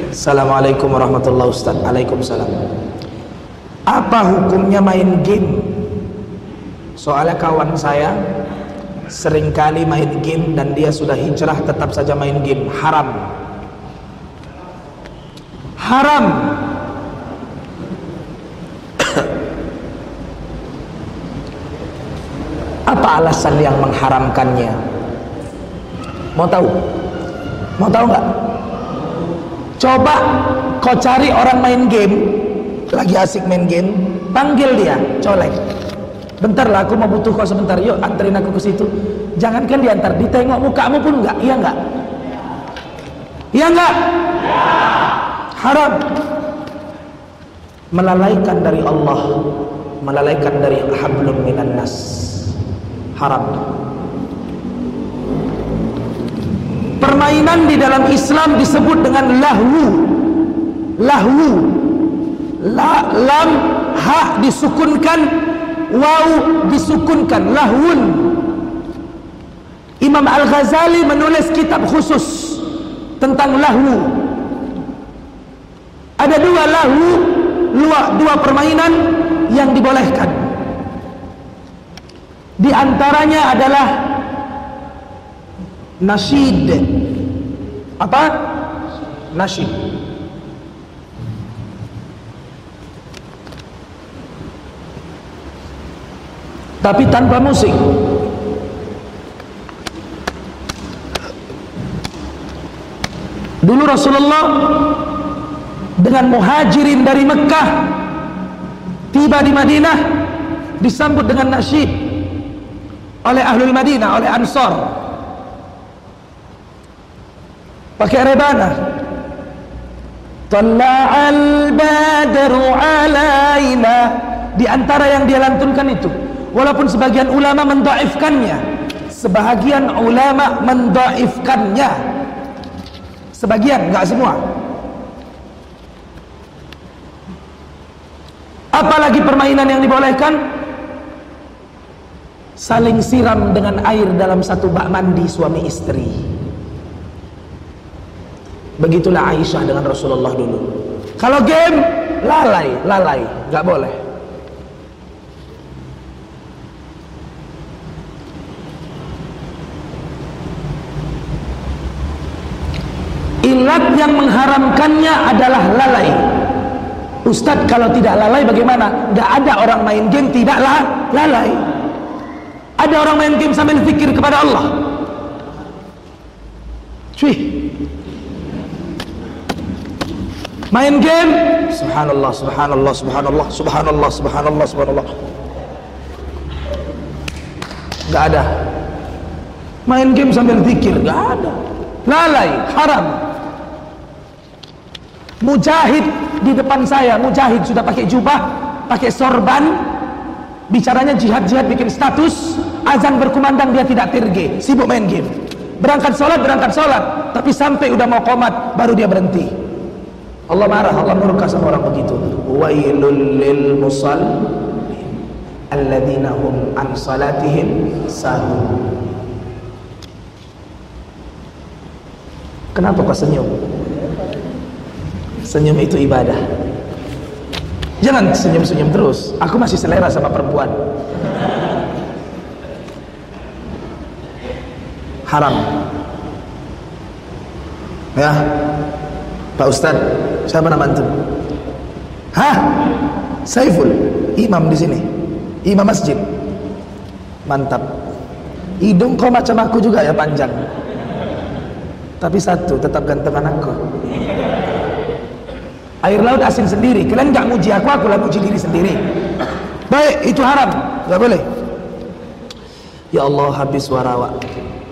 Assalamualaikum warahmatullahi wabarakatuh. Waalaikumsalam. Apa hukumnya main game? Soalnya kawan saya seringkali main game dan dia sudah hijrah tetap saja main game. Haram. Haram. Apa alasan yang mengharamkannya? Mau tahu? Mau tahu nggak? Coba kau cari orang main game, lagi asik main game, panggil dia, colek. Bentar lah, aku mau butuh kau sebentar, yuk anterin aku ke situ. Jangankan diantar, ditengok mukamu pun enggak, iya enggak? Iya enggak? Haram. Melalaikan dari Allah, melalaikan dari hablum minan nas. Haram. Permainan di dalam Islam disebut dengan lahwu. Lahwu. Lam ha disukunkan, waw disukunkan, lahwun. Imam Al-Ghazali menulis kitab khusus tentang lahwu. Ada dua lahwu, dua permainan yang dibolehkan. Di antaranya adalah nasyid. Apa? Nasyid. Tapi tanpa musik. Dulu Rasulullah dengan muhajirin dari Mekah tiba di Madinah disambut dengan nasyid oleh ahlul Madinah, oleh Ansar. Pakai rebana. Tala'al badru alaina. Di antara yang dia lantunkan itu, walaupun sebagian ulama mendhaifkannya, sebagian ulama mendhaifkannya, sebagian, enggak semua. Apalagi permainan yang dibolehkan, saling siram dengan air dalam satu bak mandi suami istri. Begitulah Aisyah dengan Rasulullah dulu. Kalau game, lalai, nggak boleh. Ilat yang mengharamkannya adalah lalai. Ustadz, kalau tidak lalai bagaimana? Nggak ada orang main game tidak lalai. Ada orang main game sambil fikir kepada Allah. Cuy. Main game, subhanallah, subhanallah, subhanallah, subhanallah, subhanallah, subhanallah. Gak ada. Main game sambil zikir, gak ada. Lalai, haram. Mujahid di depan saya, Mujahid sudah pakai jubah, pakai sorban, bicaranya jihad-jihad, bikin status, azan berkumandang dia tidak tirge, sibuk main game. Berangkat sholat, tapi sampai udah mau qomat baru dia berhenti. Allah marah, Allah murka sama orang begitu. Wailul lil musallin alladzina hum an salatihim sahun. Kenapa kau senyum? Senyum itu ibadah. Jangan senyum-senyum terus. Aku masih selera sama perempuan. Haram. Ya, Pak Ustadz, siapa nama antum? Hah? Saiful, imam di sini, imam masjid. Mantap. Hidung kau macam aku juga ya, panjang. Tapi satu, tetap gantengan aku. Air laut asin sendiri. Kalian gak muji aku lah muji diri sendiri. Baik, itu haram, gak boleh. Ya Allah, habis warawak.